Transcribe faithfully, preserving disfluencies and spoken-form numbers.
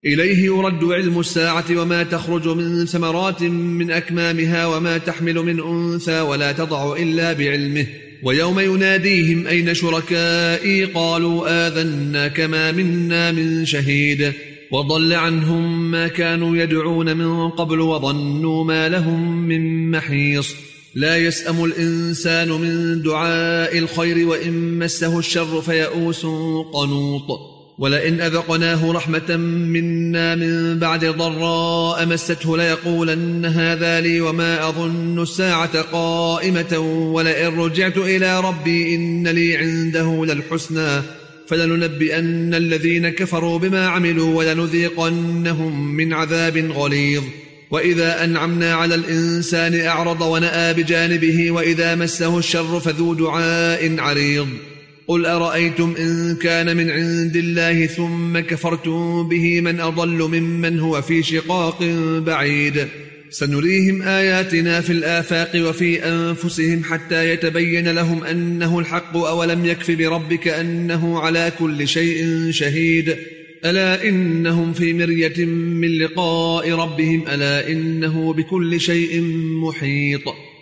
إليه يرد علم الساعة وما تخرج من ثمرات من أكمامها وما تحمل من أنثى ولا تضع إلا بعلمه. ويوم يناديهم أين شركائي قالوا آذنا كما منا من شهيد وضل عنهم ما كانوا يدعون من قبل وظنوا ما لهم من محيص. لا يسأم الإنسان من دعاء الخير وإن مسه الشر فيئوس قنوط. ولئن أذقناه رحمة منا من بعد ضراء مسته ليقولن هذا لي وما أظن الساعة قائمة ولئن رجعت إلى ربي إن لي عنده للحسنى فلننبئن الذين كفروا بما عملوا ولنذيقنهم من عذاب غليظ. وإذا أنعمنا على الإنسان أعرض ونأى بجانبه وإذا مسه الشر فذو دعاء عريض. قل أرأيتم إن كان من عند الله ثم كفرتم به من أضل ممن هو في شقاق بعيد. سنريهم آياتنا في الآفاق وفي أنفسهم حتى يتبين لهم أنه الحق أولم يكف بربك أنه على كل شيء شهيد. ألا إنهم في مرية من لقاء ربهم ألا إنه بكل شيء محيط.